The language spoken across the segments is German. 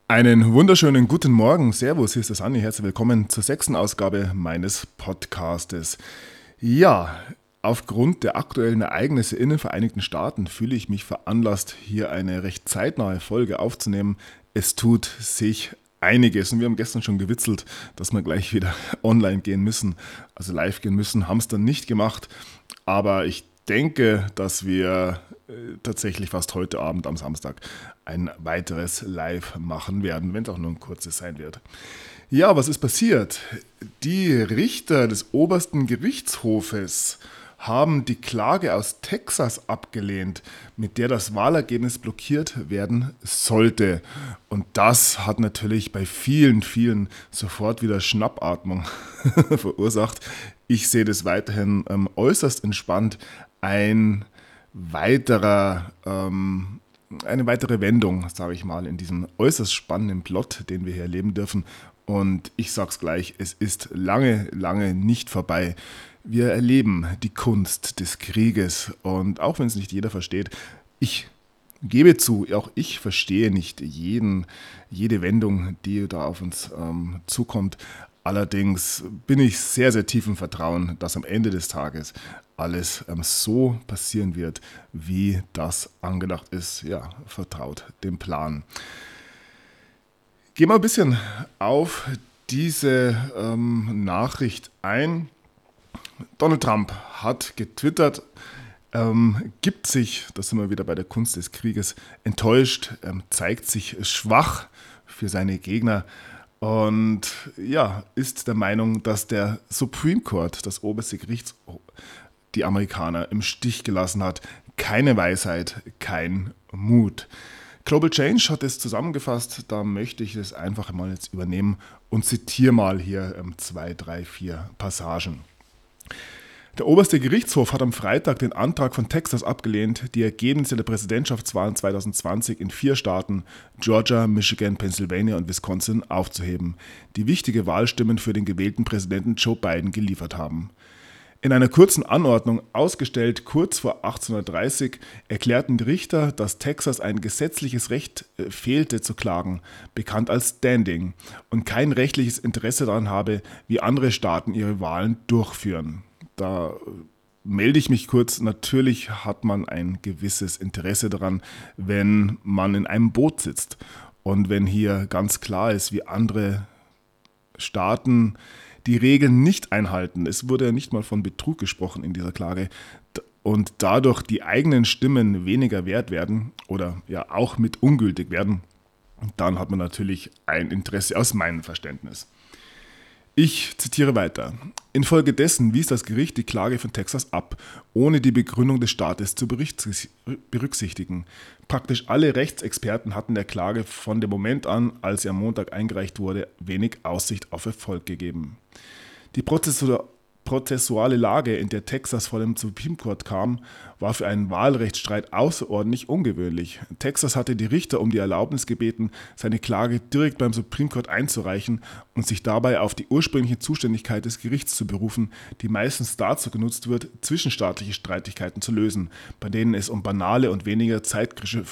Einen wunderschönen guten Morgen. Servus, hier ist der Sanni. Herzlich willkommen zur 6. Ausgabe meines Podcastes. Ja, aufgrund der aktuellen Ereignisse in den Vereinigten Staaten fühle ich mich veranlasst, hier eine recht zeitnahe Folge aufzunehmen. Es tut sich einiges und wir haben gestern schon gewitzelt, dass wir gleich wieder online gehen müssen, also live gehen müssen, haben es dann nicht gemacht, aber ich denke, dass wir tatsächlich fast heute Abend am Samstag ein weiteres Live machen werden, wenn es auch nur ein kurzes sein wird. Ja, was ist passiert? Die Richter des obersten Gerichtshofes haben die Klage aus Texas abgelehnt, mit der das Wahlergebnis blockiert werden sollte. Und das hat natürlich bei vielen sofort wieder Schnappatmung verursacht. Ich sehe das weiterhin äußerst entspannt. Eine weitere Wendung, sage ich mal, in diesem äußerst spannenden Plot, den wir hier erleben dürfen. Und ich sage es gleich, es ist lange nicht vorbei. Wir erleben die Kunst des Krieges und auch wenn es nicht jeder versteht, ich gebe zu, auch ich verstehe nicht jede Wendung, die da auf uns zukommt. Allerdings bin ich sehr tief im Vertrauen, dass am Ende des Tages alles so passieren wird, wie das angedacht ist. Ja, vertraut dem Plan. Gehen wir ein bisschen auf diese Nachricht ein. Donald Trump hat getwittert, gibt sich, da sind wir wieder bei der Kunst des Krieges, enttäuscht, zeigt sich schwach für seine Gegner und ja, ist der Meinung, dass der Supreme Court, das oberste Gericht, die Amerikaner im Stich gelassen hat. Keine Weisheit, kein Mut. Global Change hat es zusammengefasst, da möchte ich es einfach mal jetzt übernehmen und zitiere mal hier 2, 3, 4 Passagen. Der oberste Gerichtshof hat am Freitag den Antrag von Texas abgelehnt, die Ergebnisse der Präsidentschaftswahlen 2020 in 4 Staaten, Georgia, Michigan, Pennsylvania und Wisconsin, aufzuheben, die wichtige Wahlstimmen für den gewählten Präsidenten Joe Biden geliefert haben. In einer kurzen Anordnung, ausgestellt kurz vor 18:30 Uhr, erklärten die Richter, dass Texas ein gesetzliches Recht fehlte zu klagen, bekannt als Standing, und kein rechtliches Interesse daran habe, wie andere Staaten ihre Wahlen durchführen. Da melde ich mich kurz. Natürlich hat man ein gewisses Interesse daran, wenn man in einem Boot sitzt und wenn hier ganz klar ist, wie andere Staaten die Regeln nicht einhalten. Es wurde ja nicht mal von Betrug gesprochen in dieser Klage und dadurch die eigenen Stimmen weniger wert werden oder ja auch mit ungültig werden, dann hat man natürlich ein Interesse aus meinem Verständnis. Ich zitiere weiter. Infolgedessen wies das Gericht die Klage von Texas ab, ohne die Begründung des Staates zu berücksichtigen. Praktisch alle Rechtsexperten hatten der Klage von dem Moment an, als sie am Montag eingereicht wurde, wenig Aussicht auf Erfolg gegeben. Die prozessuale Lage, in der Texas vor dem Supreme Court kam, war für einen Wahlrechtsstreit außerordentlich ungewöhnlich. Texas hatte die Richter um die Erlaubnis gebeten, seine Klage direkt beim Supreme Court einzureichen und sich dabei auf die ursprüngliche Zuständigkeit des Gerichts zu berufen, die meistens dazu genutzt wird, zwischenstaatliche Streitigkeiten zu lösen, bei denen es um banale und weniger zeitkritische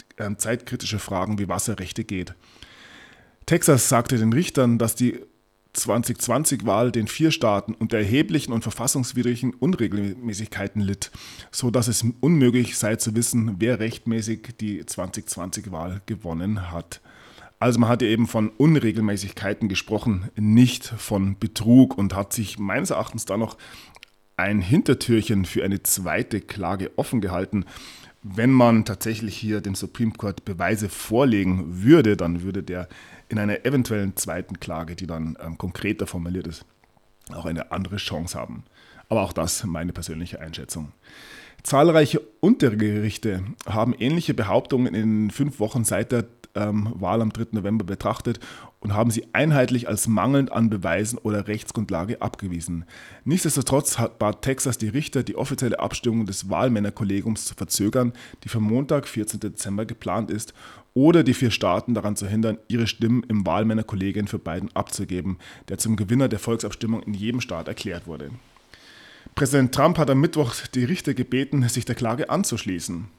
Fragen wie Wasserrechte geht. Texas sagte den Richtern, dass die 2020-Wahl den 4 Staaten unter erheblichen und verfassungswidrigen Unregelmäßigkeiten litt, so dass es unmöglich sei zu wissen, wer rechtmäßig die 2020-Wahl gewonnen hat. Also man hatte eben von Unregelmäßigkeiten gesprochen, nicht von Betrug, und hat sich meines Erachtens da noch ein Hintertürchen für eine zweite Klage offen gehalten. Wenn man tatsächlich hier dem Supreme Court Beweise vorlegen würde, dann würde der in einer eventuellen zweiten Klage, die dann konkreter formuliert ist, auch eine andere Chance haben. Aber auch das meine persönliche Einschätzung. Zahlreiche Untergerichte haben ähnliche Behauptungen in den 5 Wochen seit der Wahl am 3. November betrachtet und haben sie einheitlich als mangelnd an Beweisen oder Rechtsgrundlage abgewiesen. Nichtsdestotrotz bat Texas die Richter, die offizielle Abstimmung des Wahlmännerkollegiums zu verzögern, die für Montag, 14. Dezember geplant ist, oder die 4 Staaten daran zu hindern, ihre Stimmen im Wahlmännerkollegium für Biden abzugeben, der zum Gewinner der Volksabstimmung in jedem Staat erklärt wurde. Präsident Trump hat am Mittwoch die Richter gebeten, sich der Klage anzuschließen.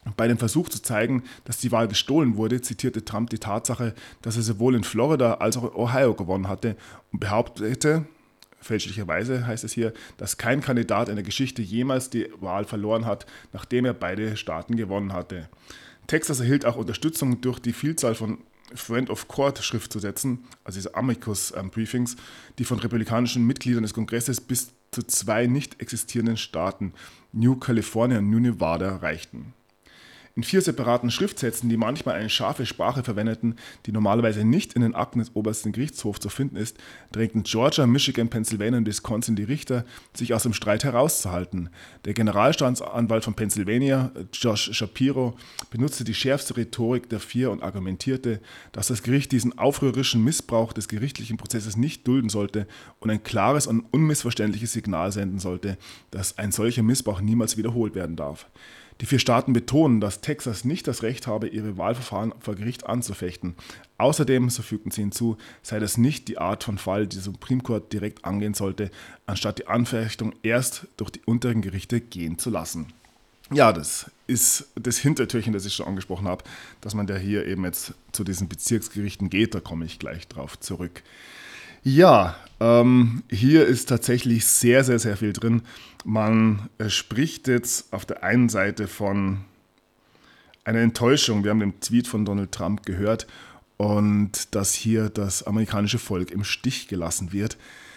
Bei dem Versuch zu zeigen, dass die Wahl gestohlen wurde, zitierte Trump die Tatsache, dass er sowohl in Florida als auch in Ohio gewonnen hatte und behauptete, fälschlicherweise heißt es hier, dass kein Kandidat in der Geschichte jemals die Wahl verloren hat, nachdem er beide Staaten gewonnen hatte. Texas erhielt auch Unterstützung durch die Vielzahl von Friend of Court Schriftzusätzen, also diese Amicus-Briefings, die von republikanischen Mitgliedern des Kongresses bis zu 2 nicht existierenden Staaten, New California und New Nevada, reichten. In 4 separaten Schriftsätzen, die manchmal eine scharfe Sprache verwendeten, die normalerweise nicht in den Akten des obersten Gerichtshofs zu finden ist, drängten Georgia, Michigan, Pennsylvania und Wisconsin die Richter, sich aus dem Streit herauszuhalten. Der Generalstaatsanwalt von Pennsylvania, Josh Shapiro, benutzte die schärfste Rhetorik der 4 und argumentierte, dass das Gericht diesen aufrührerischen Missbrauch des gerichtlichen Prozesses nicht dulden sollte und ein klares und unmissverständliches Signal senden sollte, dass ein solcher Missbrauch niemals wiederholt werden darf. Die 4 Staaten betonen, dass Texas nicht das Recht habe, ihre Wahlverfahren vor Gericht anzufechten. Außerdem, so fügten sie hinzu, sei das nicht die Art von Fall, die der Supreme Court direkt angehen sollte, anstatt die Anfechtung erst durch die unteren Gerichte gehen zu lassen. Ja, das ist das Hintertürchen, das ich schon angesprochen habe, dass man da hier eben jetzt zu diesen Bezirksgerichten geht, da komme ich gleich drauf zurück. Ja, hier ist tatsächlich sehr, sehr, sehr viel drin. Man spricht jetzt auf der einen Seite von einer Enttäuschung. Wir haben den Tweet von Donald Trump gehört und dass hier das amerikanische Volk im Stich gelassen wird.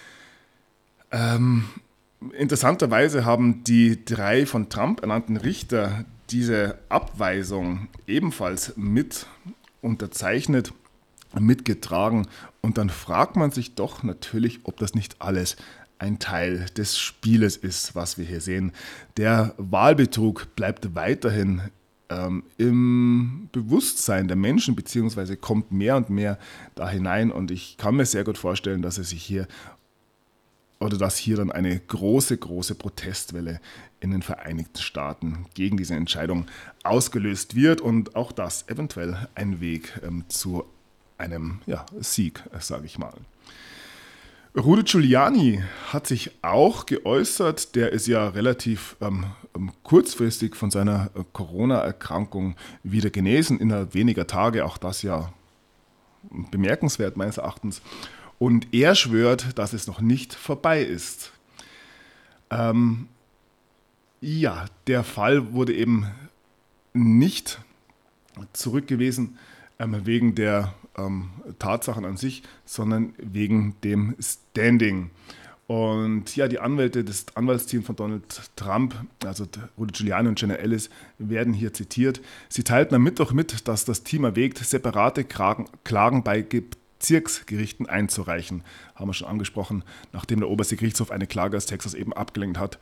Interessanterweise haben die 3 von Trump ernannten Richter diese Abweisung ebenfalls mit unterzeichnet, mitgetragen. Und dann fragt man sich doch natürlich, ob das nicht alles ein Teil des Spieles ist, was wir hier sehen. Der Wahlbetrug bleibt weiterhin im Bewusstsein der Menschen, beziehungsweise kommt mehr und mehr da hinein. Und ich kann mir sehr gut vorstellen, dass es sich hier oder dass hier dann eine große, große Protestwelle in den Vereinigten Staaten gegen diese Entscheidung ausgelöst wird und auch das eventuell ein Weg zu einem Sieg, sage ich mal. Rudy Giuliani hat sich auch geäußert. Der ist ja relativ kurzfristig von seiner Corona-Erkrankung wieder genesen, innerhalb weniger Tage. Auch das ja bemerkenswert meines Erachtens. Und er schwört, dass es noch nicht vorbei ist. Der Fall wurde eben nicht zurückgewiesen wegen der Tatsachen an sich, sondern wegen dem Standing. Und ja, die Anwälte des Anwaltsteams von Donald Trump, also Rudy Giuliani und Jenna Ellis, werden hier zitiert. Sie teilten am Mittwoch mit, dass das Team erwägt, separate Klagen bei Bezirksgerichten einzureichen. Haben wir schon angesprochen, nachdem der oberste Gerichtshof eine Klage aus Texas eben abgelehnt hat.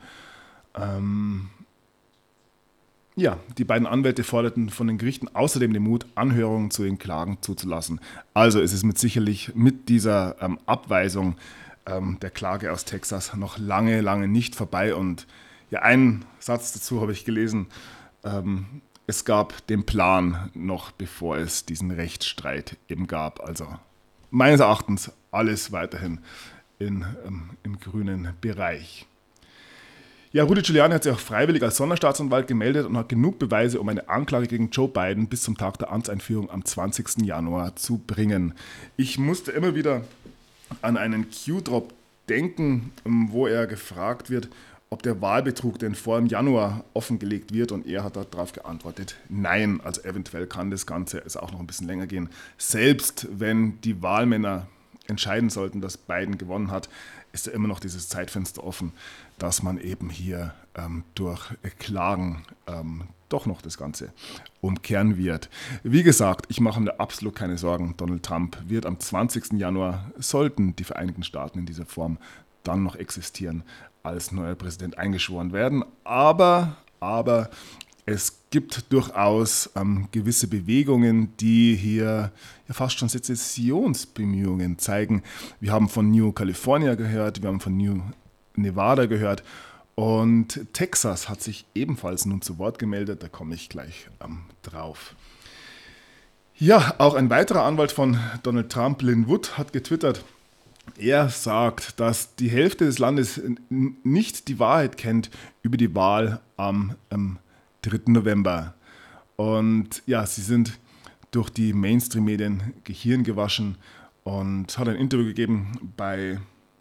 Die beiden Anwälte forderten von den Gerichten außerdem den Mut, Anhörungen zu den Klagen zuzulassen. Also ist es mit dieser Abweisung der Klage aus Texas noch lange, lange nicht vorbei. Und ja, einen Satz dazu habe ich gelesen. Es gab den Plan noch, bevor es diesen Rechtsstreit eben gab. Also meines Erachtens alles weiterhin im grünen Bereich. Ja, Rudy Giuliani hat sich auch freiwillig als Sonderstaatsanwalt gemeldet und hat genug Beweise, um eine Anklage gegen Joe Biden bis zum Tag der Amtseinführung am 20. Januar zu bringen. Ich musste immer wieder an einen Q-Drop denken, wo er gefragt wird, ob der Wahlbetrug denn vor dem Januar offengelegt wird, und er hat darauf geantwortet, nein, also eventuell kann das Ganze auch noch ein bisschen länger gehen. Selbst wenn die Wahlmänner entscheiden sollten, dass Biden gewonnen hat, ist ja immer noch dieses Zeitfenster offen, dass man eben hier durch Klagen doch noch das Ganze umkehren wird. Wie gesagt, ich mache mir absolut keine Sorgen. Donald Trump wird am 20. Januar, sollten die Vereinigten Staaten in dieser Form dann noch existieren, als neuer Präsident eingeschworen werden. Aber es gibt durchaus gewisse Bewegungen, die hier ja fast schon Sezessionsbemühungen zeigen. Wir haben von New California gehört, wir haben von New Nevada gehört und Texas hat sich ebenfalls nun zu Wort gemeldet, da komme ich gleich drauf. Ja, auch ein weiterer Anwalt von Donald Trump, Lin Wood, hat getwittert. Er sagt, dass die Hälfte des Landes nicht die Wahrheit kennt über die Wahl am 3. November. Und ja, sie sind durch die Mainstream-Medien Gehirn gewaschen und hat ein Interview gegeben bei,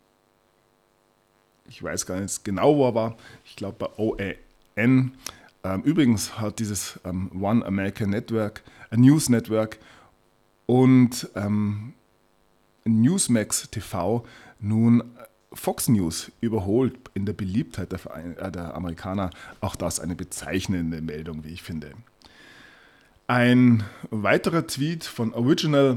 ich weiß gar nicht genau, wo er war, ich glaube bei OAN. Übrigens hat dieses One American Network, ein News Network und Newsmax TV nun Fox News überholt in der Beliebtheit der Amerikaner. Auch das eine bezeichnende Meldung, wie ich finde. Ein weiterer Tweet von Original,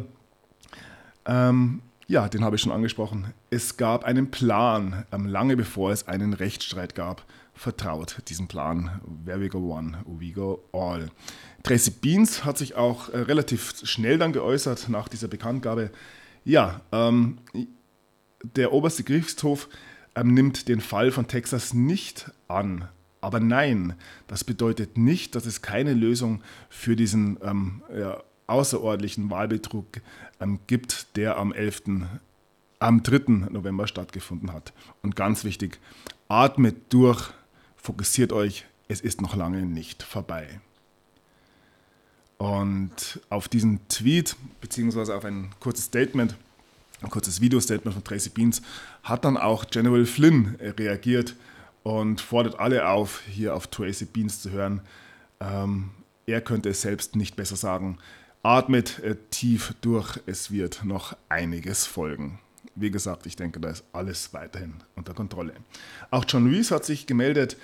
ja, den habe ich schon angesprochen. Es gab einen Plan, lange bevor es einen Rechtsstreit gab. Vertraut diesem Plan. Where we go one, we go all. Tracy Beans hat sich auch relativ schnell dann geäußert nach dieser Bekanntgabe. Ja, der oberste Gerichtshof nimmt den Fall von Texas nicht an. Aber nein, das bedeutet nicht, dass es keine Lösung für diesen außerordentlichen Wahlbetrug gibt, der am 3. November stattgefunden hat. Und ganz wichtig, atmet durch, fokussiert euch, es ist noch lange nicht vorbei. Und auf diesen Tweet, beziehungsweise auf ein kurzes Statement, ein kurzes Video-Statement von Tracy Beans, hat dann auch General Flynn reagiert und fordert alle auf, hier auf Tracy Beans zu hören. Er könnte es selbst nicht besser sagen. Atmet tief durch, es wird noch einiges folgen. Wie gesagt, ich denke, da ist alles weiterhin unter Kontrolle. Auch John Rees hat sich gemeldet.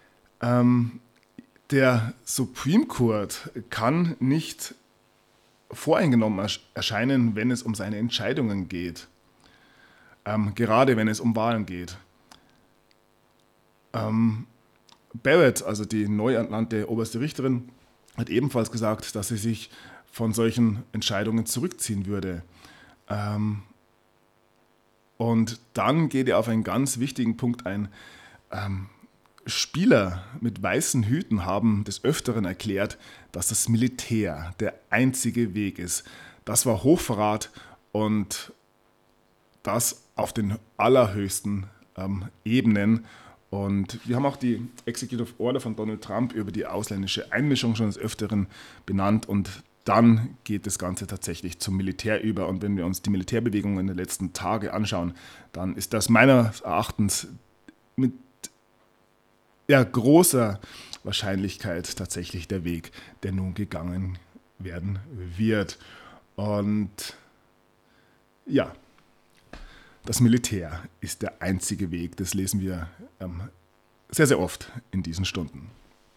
Der Supreme Court kann nicht voreingenommen erscheinen, wenn es um seine Entscheidungen geht. Gerade wenn es um Wahlen geht. Barrett, also die neu ernannte oberste Richterin, hat ebenfalls gesagt, dass sie sich von solchen Entscheidungen zurückziehen würde. Und dann geht er auf einen ganz wichtigen Punkt ein. Spieler mit weißen Hüten haben des Öfteren erklärt, dass das Militär der einzige Weg ist. Das war Hochverrat und das auf den allerhöchsten Ebenen. Und wir haben auch die Executive Order von Donald Trump über die ausländische Einmischung schon des Öfteren benannt und dann geht das Ganze tatsächlich zum Militär über. Und wenn wir uns die Militärbewegungen der letzten Tage anschauen, dann ist das meines Erachtens mit großer Wahrscheinlichkeit tatsächlich der Weg, der nun gegangen werden wird. Und ja, das Militär ist der einzige Weg. Das lesen wir sehr, sehr oft in diesen Stunden.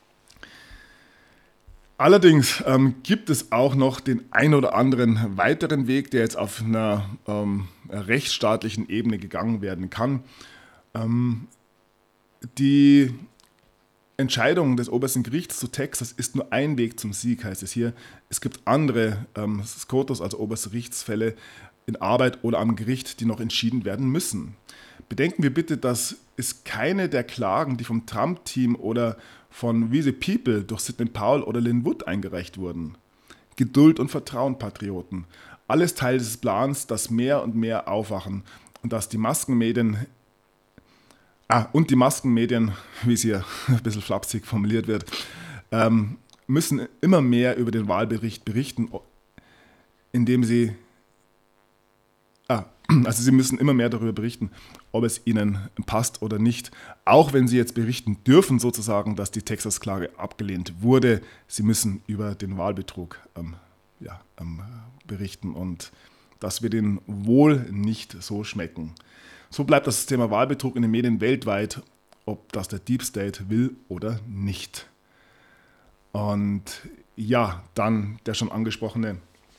Allerdings gibt es auch noch den ein oder anderen weiteren Weg, der jetzt auf einer rechtsstaatlichen Ebene gegangen werden kann. Die Entscheidung des obersten Gerichts zu Texas ist nur ein Weg zum Sieg, heißt es hier. Es gibt andere SCOTUS, also oberste Gerichtsfälle, in Arbeit oder am Gericht, die noch entschieden werden müssen. Bedenken wir bitte, dass es keine der Klagen, die vom Trump-Team oder von We the People durch Sidney Powell oder Lin Wood eingereicht wurden. Geduld und Vertrauen, Patrioten. Alles Teil des Plans, dass mehr und mehr aufwachen und dass die Maskenmedien wie es hier ein bisschen flapsig formuliert wird, müssen immer mehr über den Wahlbericht berichten, indem sie sie müssen immer mehr darüber berichten, ob es ihnen passt oder nicht. Auch wenn sie jetzt berichten dürfen, sozusagen, dass die Texas-Klage abgelehnt wurde. Sie müssen über den Wahlbetrug berichten und das wird ihnen wohl nicht so schmecken. So bleibt das Thema Wahlbetrug in den Medien weltweit, ob das der Deep State will oder nicht. Und ja, dann der schon angesprochene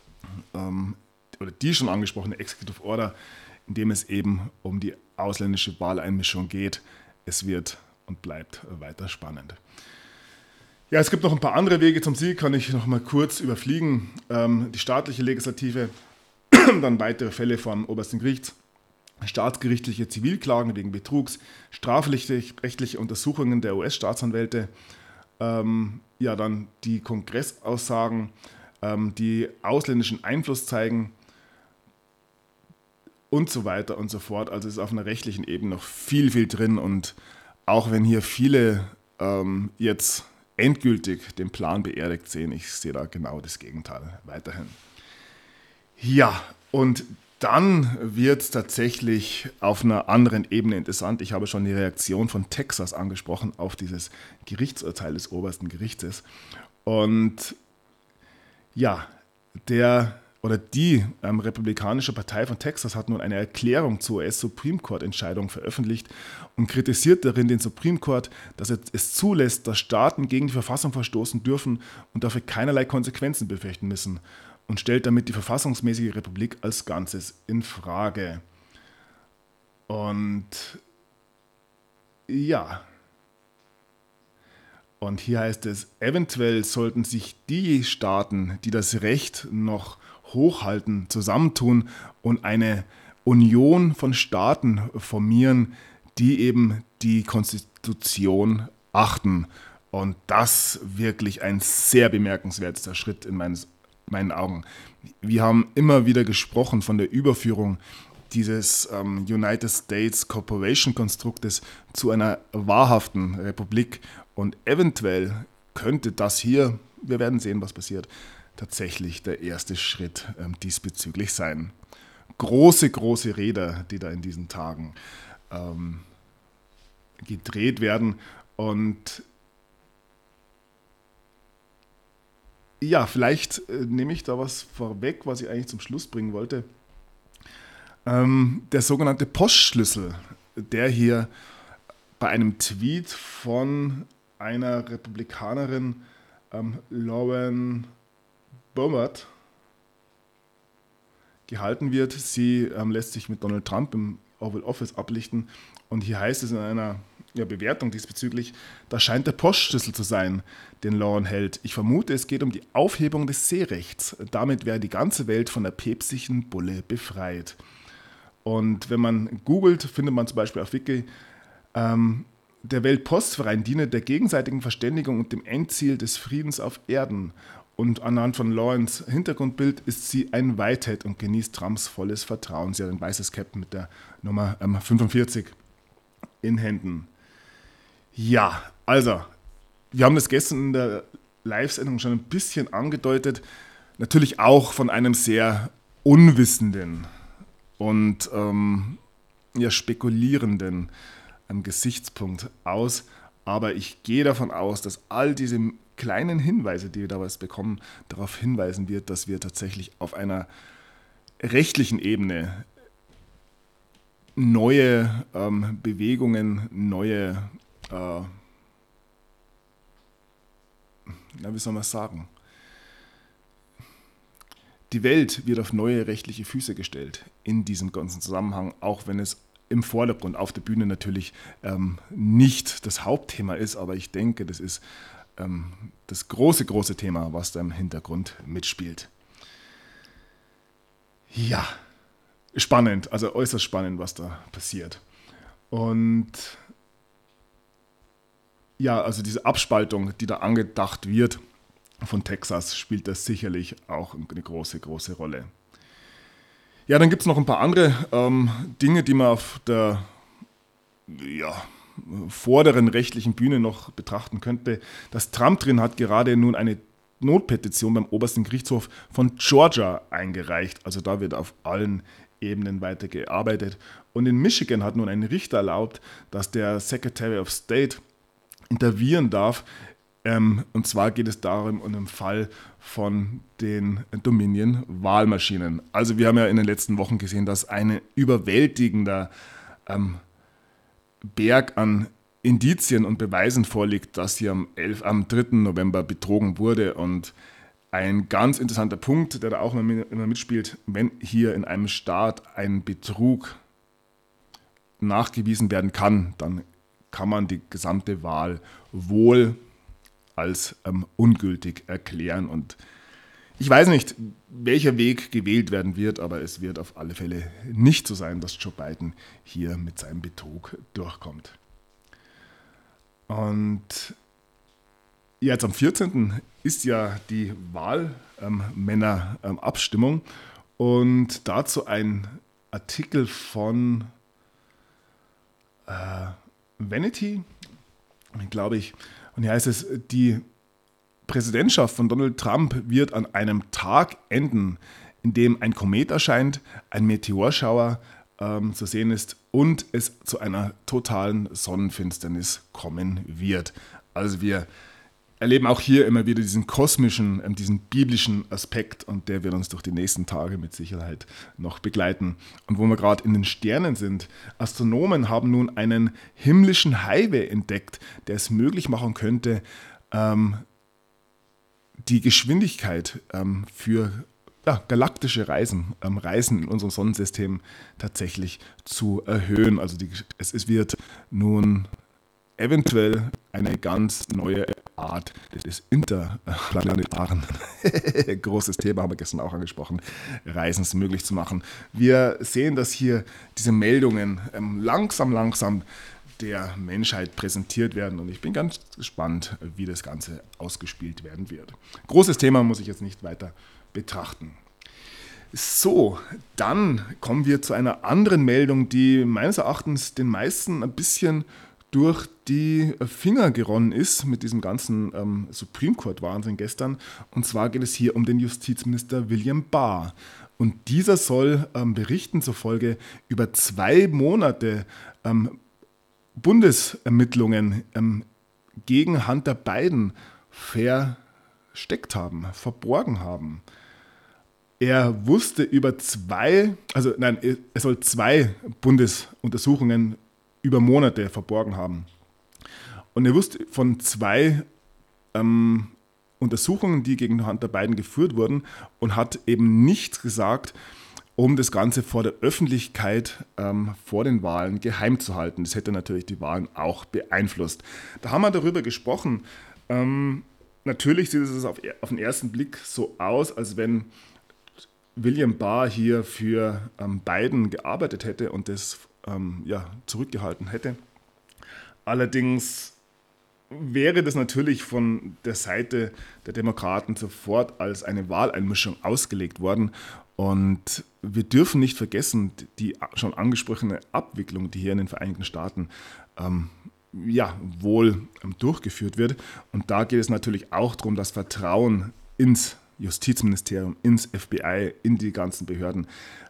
die schon angesprochene Executive Order, in dem es eben um die ausländische Wahleinmischung geht. Es wird und bleibt weiter spannend. Ja, es gibt noch ein paar andere Wege zum Sieg, kann ich noch mal kurz überfliegen. Die staatliche Legislative, dann weitere Fälle vom obersten Gericht, staatsgerichtliche Zivilklagen wegen Betrugs, strafrechtliche Untersuchungen der US-Staatsanwälte, dann die Kongressaussagen, die ausländischen Einfluss zeigen, und so weiter und so fort. Also ist auf einer rechtlichen Ebene noch viel, viel drin. Und auch wenn hier viele jetzt endgültig den Plan beerdigt sehen. Ich sehe da genau das Gegenteil weiterhin. Ja, und dann wird es tatsächlich auf einer anderen Ebene interessant. Ich habe schon die Reaktion von Texas angesprochen auf dieses Gerichtsurteil des obersten Gerichtes. Und ja, die Republikanische Partei von Texas hat nun eine Erklärung zur US-Supreme Court-Entscheidung veröffentlicht und kritisiert darin den Supreme Court, dass er es zulässt, dass Staaten gegen die Verfassung verstoßen dürfen und dafür keinerlei Konsequenzen befürchten müssen und stellt damit die verfassungsmäßige Republik als Ganzes in Frage. Und ja, und hier heißt es, eventuell sollten sich die Staaten, die das Recht noch hochhalten, zusammentun und eine Union von Staaten formieren, die eben die Konstitution achten. Und das wirklich ein sehr bemerkenswerter Schritt in meinen Augen. Wir haben immer wieder gesprochen von der Überführung dieses United States Corporation Konstruktes zu einer wahrhaften Republik. Und eventuell könnte das hier, wir werden sehen, was passiert, tatsächlich der erste Schritt diesbezüglich sein. Große, große Räder, die da in diesen Tagen gedreht werden. Und ja, vielleicht nehme ich da was vorweg, was ich eigentlich zum Schluss bringen wollte. Der sogenannte Postschlüssel, der hier bei einem Tweet von einer Republikanerin, Lauren Boebert, gehalten wird. Sie lässt sich mit Donald Trump im Oval Office ablichten und hier heißt es in einer Bewertung diesbezüglich, das scheint der Postschlüssel zu sein, den Lauren hält. Ich vermute, es geht um die Aufhebung des Seerechts. Damit wäre die ganze Welt von der päpstlichen Bulle befreit. Und wenn man googelt, findet man zum Beispiel auf Wiki, der Weltpostverein diene der gegenseitigen Verständigung und dem Endziel des Friedens auf Erden. Und anhand von Laurens Hintergrundbild ist sie ein Whitehead und genießt Trumps volles Vertrauen. Sie hat ein weißes Cap mit der Nummer 45 in Händen. Ja, also, wir haben das gestern in der Live-Sendung schon ein bisschen angedeutet. Natürlich auch von einem sehr unwissenden und spekulierenden Gesichtspunkt aus. Aber ich gehe davon aus, dass all diese kleinen Hinweise, die wir da was bekommen, darauf hinweisen wird, dass wir tatsächlich auf einer rechtlichen Ebene neue Bewegungen, neue, wie soll man sagen, die Welt wird auf neue rechtliche Füße gestellt in diesem ganzen Zusammenhang, auch wenn es im Vordergrund auf der Bühne natürlich nicht das Hauptthema ist, aber ich denke, das ist das große, große Thema, was da im Hintergrund mitspielt. Ja, spannend, also äußerst spannend, was da passiert. Und ja, also diese Abspaltung, die da angedacht wird von Texas, spielt das sicherlich auch eine große, große Rolle. Ja, dann gibt es noch ein paar andere Dinge, die man auf der vorderen rechtlichen Bühne noch betrachten könnte. Das Trump drin hat gerade nun eine Notpetition beim obersten Gerichtshof von Georgia eingereicht. Also da wird auf allen Ebenen weiter gearbeitet. Und in Michigan hat nun ein Richter erlaubt, dass der Secretary of State intervenieren darf. Und zwar geht es darum, um den Fall von den Dominion-Wahlmaschinen. Also wir haben ja in den letzten Wochen gesehen, dass ein überwältigender Berg an Indizien und Beweisen vorliegt, dass hier am 3. November betrogen wurde. Und ein ganz interessanter Punkt, der da auch immer mitspielt, wenn hier in einem Staat ein Betrug nachgewiesen werden kann, dann kann man die gesamte Wahl wohl als ungültig erklären. Und ich weiß nicht, welcher Weg gewählt werden wird, aber es wird auf alle Fälle nicht so sein, dass Joe Biden hier mit seinem Betrug durchkommt. Und jetzt am 14. ist ja die Wahlmännerabstimmung und dazu ein Artikel von Vanity, glaube ich. Und hier heißt es, die Präsidentschaft von Donald Trump wird an einem Tag enden, in dem ein Komet erscheint, ein Meteorschauer zu sehen ist und es zu einer totalen Sonnenfinsternis kommen wird. Also wir erleben auch hier immer wieder diesen kosmischen, diesen biblischen Aspekt, und der wird uns durch die nächsten Tage mit Sicherheit noch begleiten. Und wo wir gerade in den Sternen sind, Astronomen haben nun einen himmlischen Highway entdeckt, der es möglich machen könnte, die Geschwindigkeit für galaktische Reisen in unserem Sonnensystem tatsächlich zu erhöhen. Also es wird nun eventuell eine ganz neue Art des interplanetaren, großes Thema, haben wir gestern auch angesprochen, Reisens möglich zu machen. Wir sehen, dass hier diese Meldungen langsam der Menschheit präsentiert werden, und ich bin ganz gespannt, wie das Ganze ausgespielt werden wird. Großes Thema, muss ich jetzt nicht weiter betrachten. So, dann kommen wir zu einer anderen Meldung, die meines Erachtens den meisten ein bisschen durch die Finger geronnen ist mit diesem ganzen Supreme Court-Wahnsinn gestern. Und zwar geht es hier um den Justizminister William Barr. Und dieser soll Berichten zufolge über 2 Monate Bundesermittlungen gegen Hunter Biden verborgen haben. Er wusste er soll 2 Bundesuntersuchungen über Monate verborgen haben. Und er wusste von 2 Untersuchungen, die gegen Hunter Biden geführt wurden, und hat eben nichts gesagt, um das Ganze vor der Öffentlichkeit vor den Wahlen geheim zu halten. Das hätte natürlich die Wahlen auch beeinflusst. Da haben wir darüber gesprochen. Natürlich sieht es auf den ersten Blick so aus, als wenn William Barr hier für Biden gearbeitet hätte und das zurückgehalten hätte. Allerdings wäre das natürlich von der Seite der Demokraten sofort als eine Wahleinmischung ausgelegt worden. Und wir dürfen nicht vergessen, die schon angesprochene Abwicklung, die hier in den Vereinigten Staaten wohl durchgeführt wird. Und da geht es natürlich auch darum, das Vertrauen ins Justizministerium, ins FBI, in die ganzen Behörden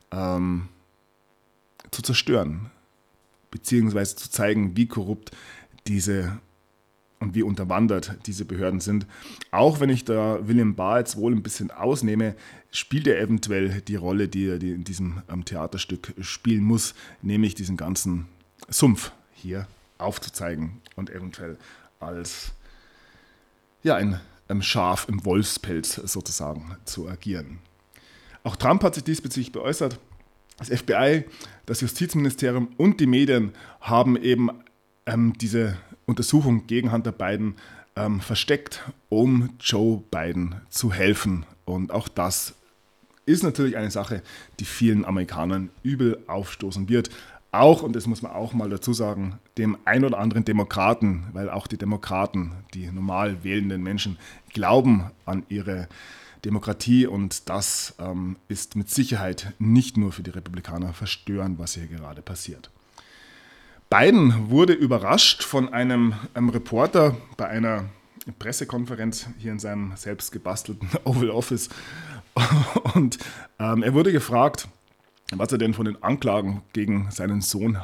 zu zerstören, beziehungsweise zu zeigen, wie korrupt diese und wie unterwandert diese Behörden sind. Auch wenn ich da William Barr jetzt wohl ein bisschen ausnehme, spielt er eventuell die Rolle, die er in diesem Theaterstück spielen muss, nämlich diesen ganzen Sumpf hier aufzuzeigen und eventuell als ein Schaf im Wolfspelz sozusagen zu agieren. Auch Trump hat sich diesbezüglich geäußert. Das FBI, das Justizministerium und die Medien haben eben diese Untersuchung gegen Hunter Biden versteckt, um Joe Biden zu helfen. Und auch das ist natürlich eine Sache, die vielen Amerikanern übel aufstoßen wird. Auch, und das muss man auch mal dazu sagen, dem ein oder anderen Demokraten, weil auch die Demokraten, die normal wählenden Menschen, glauben an ihre Demokratie, und das ist mit Sicherheit nicht nur für die Republikaner verstörend, was hier gerade passiert. Biden wurde überrascht von einem Reporter bei einer Pressekonferenz hier in seinem selbst gebastelten Oval Office, und er wurde gefragt, was er denn von den Anklagen gegen seinen Sohn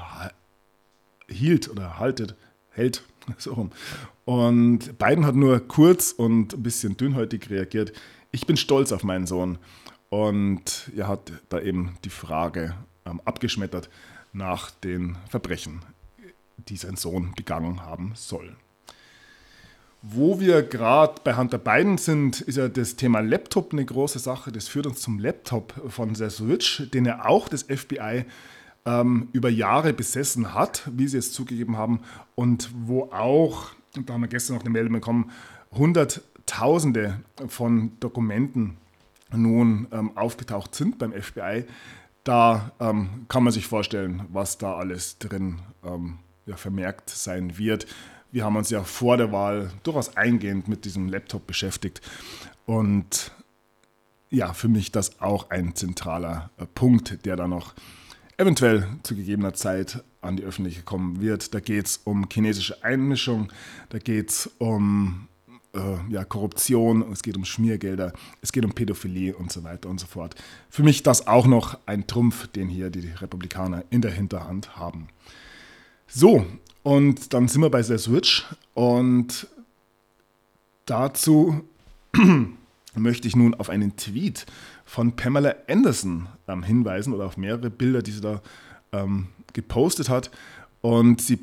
hält. So rum. Und Biden hat nur kurz und ein bisschen dünnhäutig reagiert: Ich bin stolz auf meinen Sohn. Und er hat da eben die Frage abgeschmettert nach den Verbrechen, die sein Sohn begangen haben soll. Wo wir gerade bei Hunter Biden sind, ist ja das Thema Laptop eine große Sache. Das führt uns zum Laptop von Seth Rich, den ja auch das FBI über Jahre besessen hat, wie sie es zugegeben haben, und wo auch, da haben wir gestern noch eine Meldung bekommen, Hunderttausende von Dokumenten nun aufgetaucht sind beim FBI. Da kann man sich vorstellen, was da alles drin vermerkt sein wird. Wir haben uns ja vor der Wahl durchaus eingehend mit diesem Laptop beschäftigt, und ja, für mich das auch ein zentraler Punkt, der da noch eventuell zu gegebener Zeit an die Öffentlichkeit kommen wird. Da geht es um chinesische Einmischung, da geht es um Korruption, es geht um Schmiergelder, es geht um Pädophilie und so weiter und so fort. Für mich das auch noch ein Trumpf, den hier die Republikaner in der Hinterhand haben. So, und dann sind wir bei der Switch und dazu möchte ich nun auf einen Tweet von Pamela Anderson hinweisen oder auf mehrere Bilder, die sie da gepostet hat. Und sie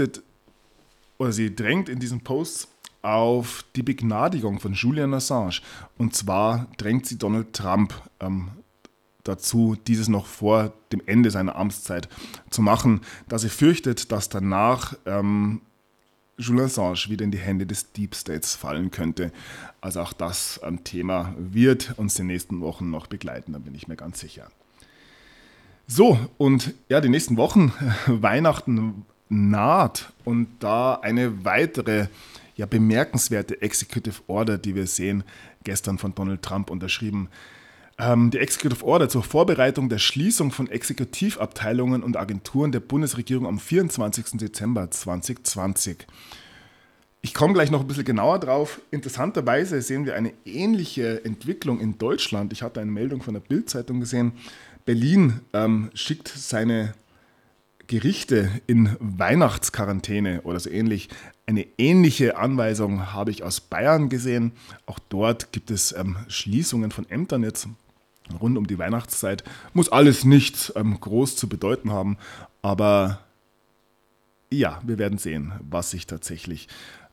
drängt in diesen Posts auf die Begnadigung von Julian Assange. Und zwar drängt sie Donald Trump dazu, dieses noch vor dem Ende seiner Amtszeit zu machen, da sie fürchtet, dass danach Julian Assange wieder in die Hände des Deep States fallen könnte. Also auch das Thema wird uns in den nächsten Wochen noch begleiten, da bin ich mir ganz sicher. So, und ja, die nächsten Wochen, Weihnachten naht und da eine weitere bemerkenswerte Executive Order, die wir sehen, gestern von Donald Trump unterschrieben. Die Executive Order zur Vorbereitung der Schließung von Exekutivabteilungen und Agenturen der Bundesregierung am 24. Dezember 2020. Ich komme gleich noch ein bisschen genauer drauf. Interessanterweise sehen wir eine ähnliche Entwicklung in Deutschland. Ich hatte eine Meldung von der Bild-Zeitung gesehen. Berlin schickt seine Gerichte in Weihnachtsquarantäne oder so ähnlich. Eine ähnliche Anweisung habe ich aus Bayern gesehen. Auch dort gibt es Schließungen von Ämtern jetzt rund um die Weihnachtszeit. Muss alles nichts groß zu bedeuten haben, aber ja, wir werden sehen, was sich tatsächlich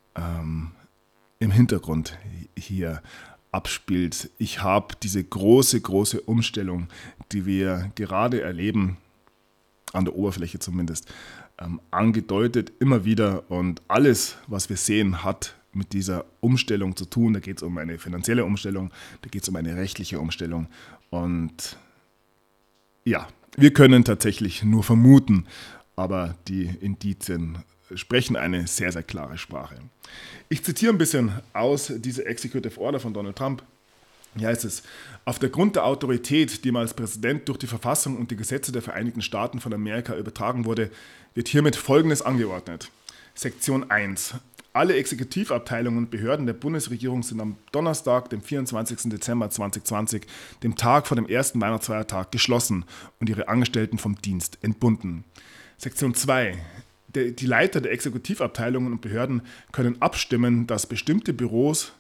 im Hintergrund hier abspielt. Ich habe diese große Umstellung, die wir gerade erleben, an der Oberfläche zumindest, angedeutet, immer wieder. Und alles, was wir sehen, hat mit dieser Umstellung zu tun. Da geht es um eine finanzielle Umstellung, da geht es um eine rechtliche Umstellung. Und ja, wir können tatsächlich nur vermuten, aber die Indizien sprechen eine sehr, sehr klare Sprache. Ich zitiere ein bisschen aus dieser Executive Order von Donald Trump. Hier heißt es: Auf der Grund der Autorität, die ihm als Präsident durch die Verfassung und die Gesetze der Vereinigten Staaten von Amerika übertragen wurde, wird hiermit Folgendes angeordnet. Sektion 1. Alle Exekutivabteilungen und Behörden der Bundesregierung sind am Donnerstag, dem 24. Dezember 2020, dem Tag vor dem ersten Weihnachtsfeiertag, geschlossen und ihre Angestellten vom Dienst entbunden. Sektion 2. Die Leiter der Exekutivabteilungen und Behörden können bestimmen, dass bestimmte Büros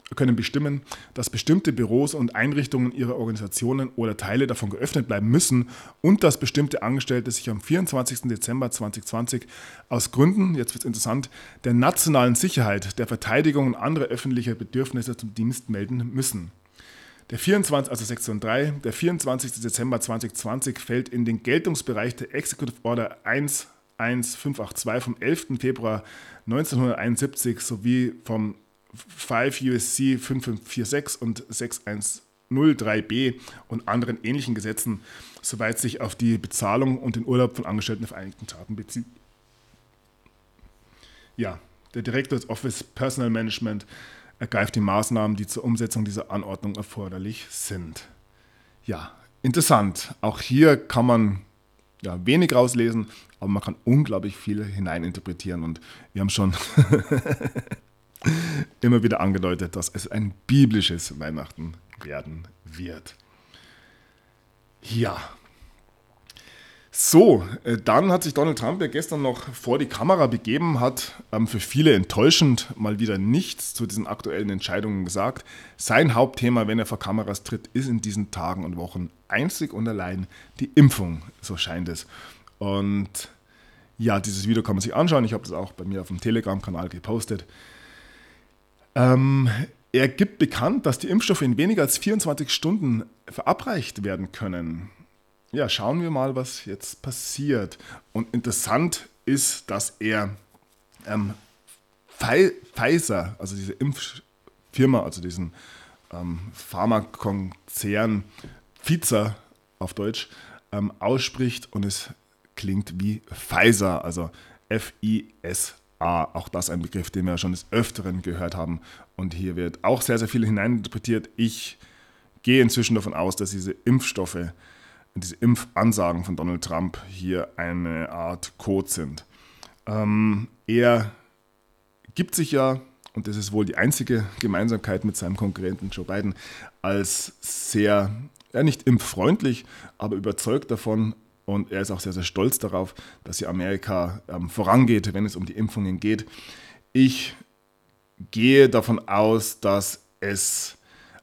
und Einrichtungen ihrer Organisationen oder Teile davon geöffnet bleiben müssen und dass bestimmte Angestellte sich am 24. Dezember 2020 aus Gründen, jetzt wird es interessant, der nationalen Sicherheit, der Verteidigung und anderer öffentlicher Bedürfnisse zum Dienst melden müssen. Sektion 3, der 24. Dezember 2020 fällt in den Geltungsbereich der Executive Order 11582 vom 11. Februar 1971 sowie vom 5 USC 5546 und 6103b und anderen ähnlichen Gesetzen, soweit sich auf die Bezahlung und den Urlaub von Angestellten der Vereinigten Staaten bezieht. Ja, der Director's Office Personnel Management ergreift die Maßnahmen, die zur Umsetzung dieser Anordnung erforderlich sind. Ja, interessant. Auch hier kann man wenig rauslesen, aber man kann unglaublich viel hineininterpretieren und wir haben schon immer wieder angedeutet, dass es ein biblisches Weihnachten werden wird. Ja. So, dann hat sich Donald Trump ja gestern noch vor die Kamera begeben, hat für viele enttäuschend mal wieder nichts zu diesen aktuellen Entscheidungen gesagt. Sein Hauptthema, wenn er vor Kameras tritt, ist in diesen Tagen und Wochen einzig und allein die Impfung, so scheint es. Und ja, dieses Video kann man sich anschauen. Ich habe das auch bei mir auf dem Telegram-Kanal gepostet. Er gibt bekannt, dass die Impfstoffe in weniger als 24 Stunden verabreicht werden können. Ja, schauen wir mal, was jetzt passiert. Und interessant ist, dass er Pfizer, also diese Impffirma, also diesen Pharmakonzern Pfizer auf Deutsch, ausspricht und es klingt wie Pfizer, also F-I-S-A. Auch das ein Begriff, den wir schon des Öfteren gehört haben. Und hier wird auch sehr, sehr viel hineininterpretiert. Ich gehe inzwischen davon aus, dass diese Impfstoffe, diese Impfansagen von Donald Trump hier eine Art Code sind. Er gibt sich ja und das ist wohl die einzige Gemeinsamkeit mit seinem Konkurrenten Joe Biden, als sehr, ja nicht impffreundlich, aber überzeugt davon, und er ist auch sehr, sehr stolz darauf, dass hier Amerika vorangeht, wenn es um die Impfungen geht. Ich gehe davon aus, dass es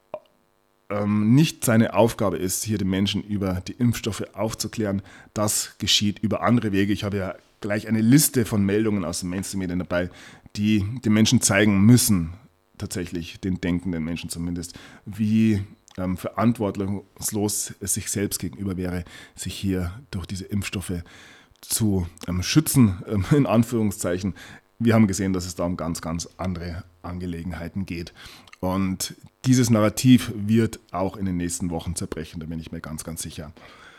nicht seine Aufgabe ist, hier den Menschen über die Impfstoffe aufzuklären. Das geschieht über andere Wege. Ich habe ja gleich eine Liste von Meldungen aus den Mainstream-Medien dabei, die den Menschen zeigen müssen, tatsächlich den denkenden Menschen zumindest, wie verantwortungslos es sich selbst gegenüber wäre, sich hier durch diese Impfstoffe zu schützen, in Anführungszeichen. Wir haben gesehen, dass es da um ganz, ganz andere Angelegenheiten geht. Und dieses Narrativ wird auch in den nächsten Wochen zerbrechen, da bin ich mir ganz, ganz sicher.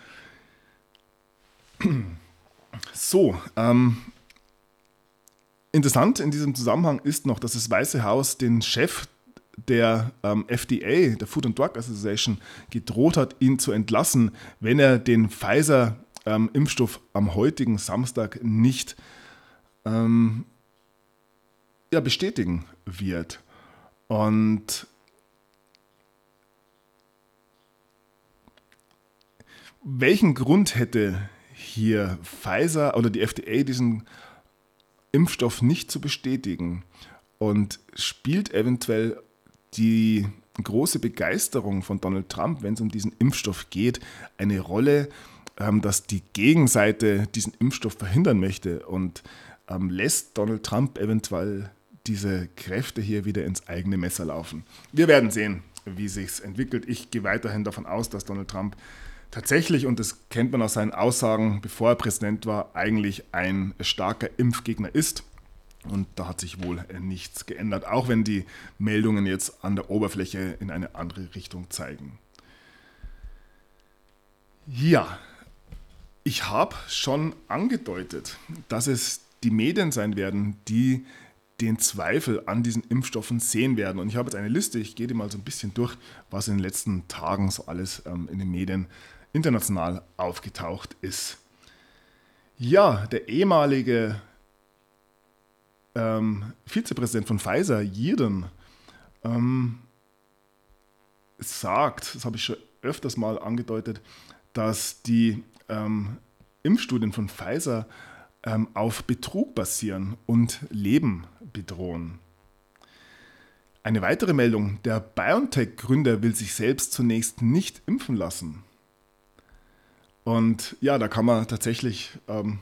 So, interessant in diesem Zusammenhang ist noch, dass das Weiße Haus den Chef der FDA, der Food and Drug Association, gedroht hat, ihn zu entlassen, wenn er den Pfizer-Impfstoff am heutigen Samstag nicht bestätigen wird. Und welchen Grund hätte hier Pfizer oder die FDA, diesen Impfstoff nicht zu bestätigen? Und spielt eventuell die große Begeisterung von Donald Trump, wenn es um diesen Impfstoff geht, eine Rolle, dass die Gegenseite diesen Impfstoff verhindern möchte und lässt Donald Trump eventuell diese Kräfte hier wieder ins eigene Messer laufen? Wir werden sehen, wie sich es entwickelt. Ich gehe weiterhin davon aus, dass Donald Trump tatsächlich, und das kennt man aus seinen Aussagen, bevor er Präsident war, eigentlich ein starker Impfgegner ist. Und da hat sich wohl nichts geändert, auch wenn die Meldungen jetzt an der Oberfläche in eine andere Richtung zeigen. Ja, ich habe schon angedeutet, dass es die Medien sein werden, die den Zweifel an diesen Impfstoffen sehen werden. Und ich habe jetzt eine Liste, ich gehe die mal so ein bisschen durch, was in den letzten Tagen so alles in den Medien international aufgetaucht ist. Ja, der ehemalige Vizepräsident von Pfizer, Yeadon, sagt, das habe ich schon öfters mal angedeutet, dass die Impfstudien von Pfizer auf Betrug basieren und Leben bedrohen. Eine weitere Meldung, der BioNTech-Gründer will sich selbst zunächst nicht impfen lassen. Und ja, da kann man tatsächlich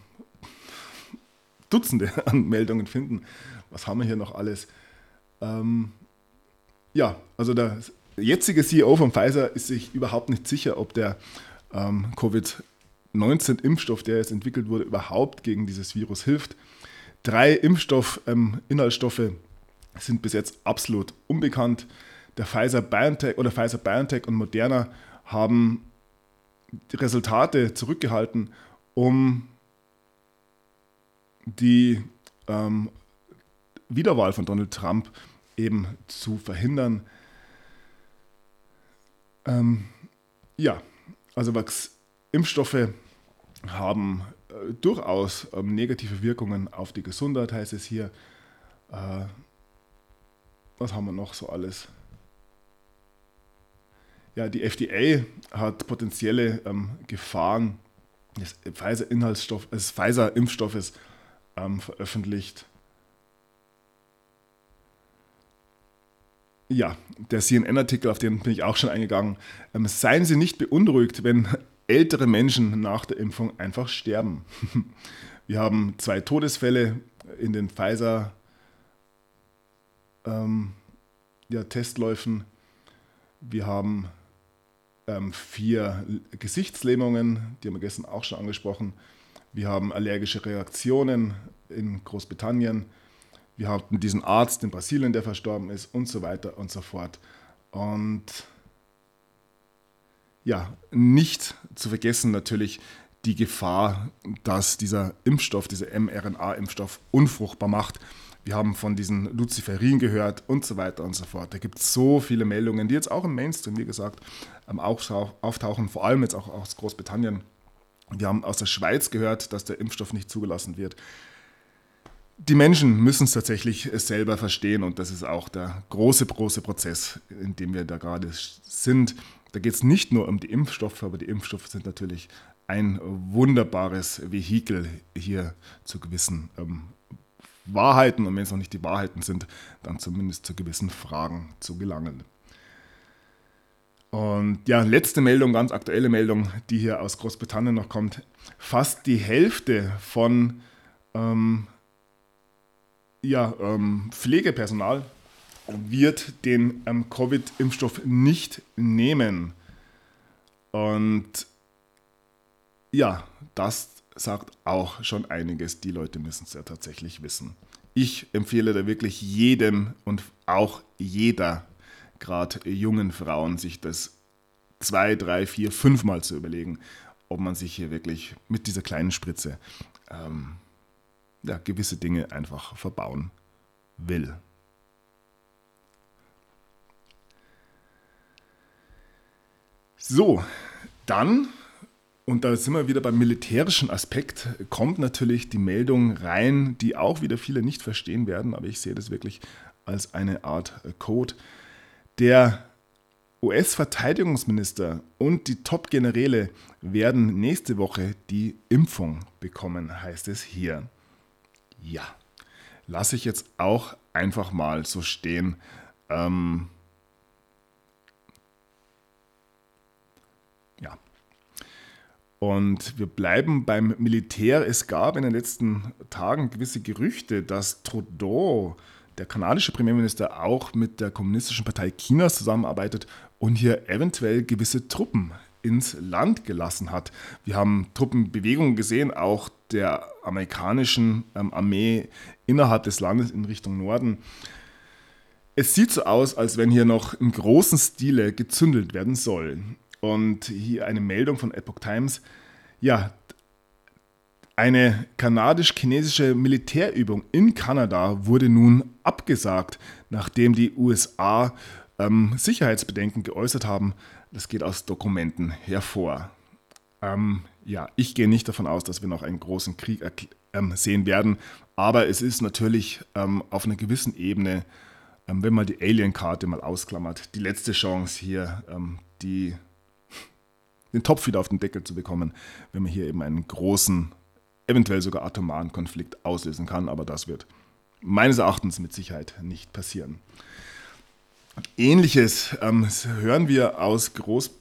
Dutzende an Meldungen finden. Was haben wir hier noch alles? Also der jetzige CEO von Pfizer ist sich überhaupt nicht sicher, ob der Covid-19-Impfstoff, der jetzt entwickelt wurde, überhaupt gegen dieses Virus hilft. 3 Inhaltsstoffe sind bis jetzt absolut unbekannt. Der Pfizer-BioNTech und Moderna haben die Resultate zurückgehalten, um die Wiederwahl von Donald Trump eben zu verhindern. Also Impfstoffe haben durchaus negative Wirkungen auf die Gesundheit, heißt es hier. Was haben wir noch so alles? Ja, die FDA hat potenzielle Gefahren des Pfizer-Impfstoffes veröffentlicht. Ja, der CNN-Artikel, auf den bin ich auch schon eingegangen. Seien Sie nicht beunruhigt, wenn ältere Menschen nach der Impfung einfach sterben. Wir haben 2 Todesfälle in den Pfizer Testläufen. Wir haben 4 Gesichtslähmungen, die haben wir gestern auch schon angesprochen. Wir haben allergische Reaktionen in Großbritannien. Wir hatten diesen Arzt in Brasilien, der verstorben ist und so weiter und so fort. Und ja, nicht zu vergessen natürlich die Gefahr, dass dieser Impfstoff, dieser mRNA-Impfstoff unfruchtbar macht. Wir haben von diesen Luciferin gehört und so weiter und so fort. Da gibt es so viele Meldungen, die jetzt auch im Mainstream, wie gesagt, auftauchen, vor allem jetzt auch aus Großbritannien. Wir haben aus der Schweiz gehört, dass der Impfstoff nicht zugelassen wird. Die Menschen müssen es tatsächlich selber verstehen und das ist auch der große Prozess, in dem wir da gerade sind. Da geht es nicht nur um die Impfstoffe, aber die Impfstoffe sind natürlich ein wunderbares Vehikel hier zu gewissen Wahrheiten und wenn es noch nicht die Wahrheiten sind, dann zumindest zu gewissen Fragen zu gelangen. Und ja, letzte Meldung, ganz aktuelle Meldung, die hier aus Großbritannien noch kommt. Fast die Hälfte von Pflegepersonal wird den Covid-Impfstoff nicht nehmen. Und ja, das sagt auch schon einiges. Die Leute müssen es ja tatsächlich wissen. Ich empfehle da wirklich jedem und auch jeder, gerade jungen Frauen, sich das 2, 3, 4, 5 Mal zu überlegen, ob man sich hier wirklich mit dieser kleinen Spritze gewisse Dinge einfach verbauen will. So, dann, und da sind wir wieder beim militärischen Aspekt, kommt natürlich die Meldung rein, die auch wieder viele nicht verstehen werden, aber ich sehe das wirklich als eine Art Code. Der US-Verteidigungsminister und die Top-Generäle werden nächste Woche die Impfung bekommen, heißt es hier. Ja, lasse ich jetzt auch einfach mal so stehen. Und wir bleiben beim Militär. Es gab in den letzten Tagen gewisse Gerüchte, dass Trudeau, der kanadische Premierminister, auch mit der Kommunistischen Partei Chinas zusammenarbeitet und hier eventuell gewisse Truppen ins Land gelassen hat. Wir haben Truppenbewegungen gesehen, auch der amerikanischen Armee innerhalb des Landes in Richtung Norden. Es sieht so aus, als wenn hier noch im großen Stile gezündelt werden soll. Und hier eine Meldung von Epoch Times. Ja, eine kanadisch-chinesische Militärübung in Kanada wurde nun abgesagt, nachdem die USA Sicherheitsbedenken geäußert haben. Das geht aus Dokumenten hervor. Ich gehe nicht davon aus, dass wir noch einen großen Krieg sehen werden, aber es ist natürlich auf einer gewissen Ebene, wenn man die Alien-Karte mal ausklammert, die letzte Chance hier, den Topf wieder auf den Deckel zu bekommen, wenn man hier eben einen großen, eventuell sogar atomaren Konflikt auslösen kann. Aber das wird meines Erachtens mit Sicherheit nicht passieren. Ähnliches hören wir aus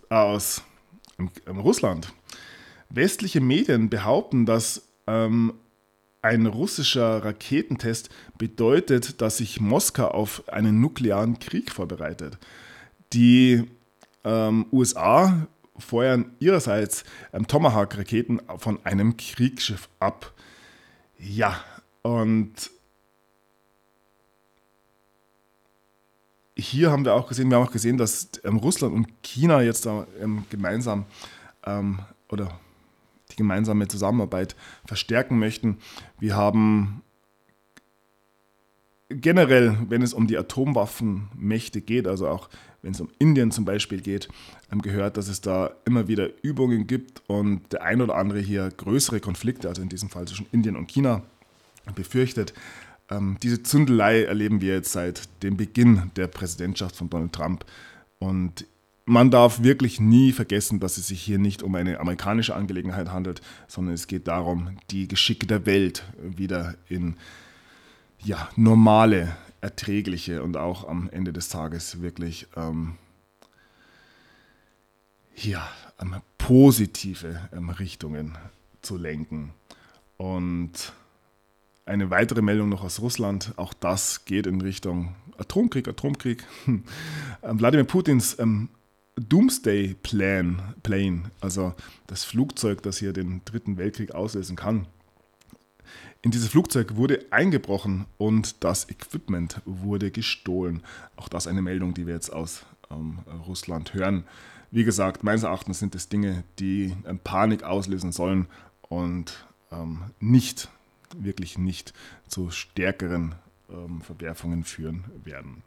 Russland. Westliche Medien behaupten, dass ein russischer Raketentest bedeutet, dass sich Moskau auf einen nuklearen Krieg vorbereitet. Die USA feuern ihrerseits Tomahawk-Raketen von einem Kriegsschiff ab. Ja, und hier haben wir auch gesehen, dass Russland und China jetzt da gemeinsam oder die gemeinsame Zusammenarbeit verstärken möchten. Wir haben generell, wenn es um die Atomwaffenmächte geht, also auch wenn es um Indien zum Beispiel geht, gehört, dass es da immer wieder Übungen gibt und der ein oder andere hier größere Konflikte, also in diesem Fall zwischen Indien und China, befürchtet. Diese Zündelei erleben wir jetzt seit dem Beginn der Präsidentschaft von Donald Trump und man darf wirklich nie vergessen, dass es sich hier nicht um eine amerikanische Angelegenheit handelt, sondern es geht darum, die Geschicke der Welt wieder in normale, erträgliche und auch am Ende des Tages wirklich positive Richtungen zu lenken. Und eine weitere Meldung noch aus Russland, auch das geht in Richtung Atomkrieg. Wladimir Putins Doomsday Plane, also das Flugzeug, das hier den Dritten Weltkrieg auslösen kann. In dieses Flugzeug wurde eingebrochen und das Equipment wurde gestohlen. Auch das eine Meldung, die wir jetzt aus Russland hören. Wie gesagt, meines Erachtens sind es Dinge, die Panik auslösen sollen und wirklich nicht zu stärkeren Verwerfungen führen werden.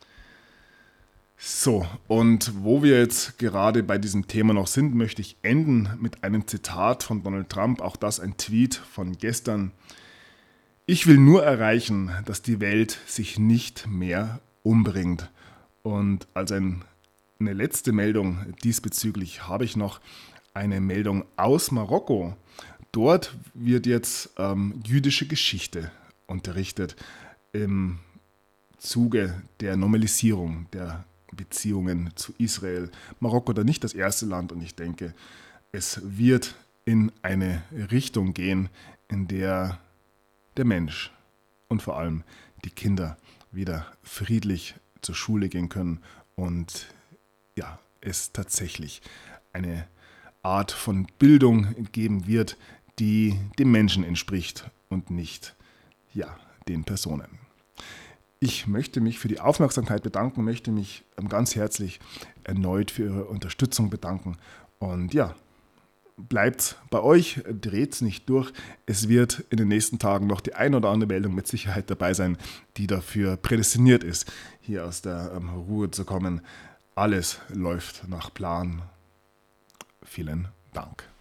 So, und wo wir jetzt gerade bei diesem Thema noch sind, möchte ich enden mit einem Zitat von Donald Trump, auch das ein Tweet von gestern. Ich will nur erreichen, dass die Welt sich nicht mehr umbringt. Und eine letzte Meldung diesbezüglich habe ich noch eine Meldung aus Marokko. Dort wird jetzt jüdische Geschichte unterrichtet im Zuge der Normalisierung der Beziehungen zu Israel. Marokko da nicht das erste Land und ich denke, es wird in eine Richtung gehen, in der der Mensch und vor allem die Kinder wieder friedlich zur Schule gehen können und ja, es tatsächlich eine Art von Bildung geben wird, die dem Menschen entspricht und nicht ja, den Personen. Ich möchte mich für die Aufmerksamkeit bedanken, möchte mich ganz herzlich erneut für Ihre Unterstützung bedanken und ja, bleibt bei euch, dreht es nicht durch. Es wird in den nächsten Tagen noch die ein oder andere Meldung mit Sicherheit dabei sein, die dafür prädestiniert ist, hier aus der Ruhe zu kommen. Alles läuft nach Plan. Vielen Dank.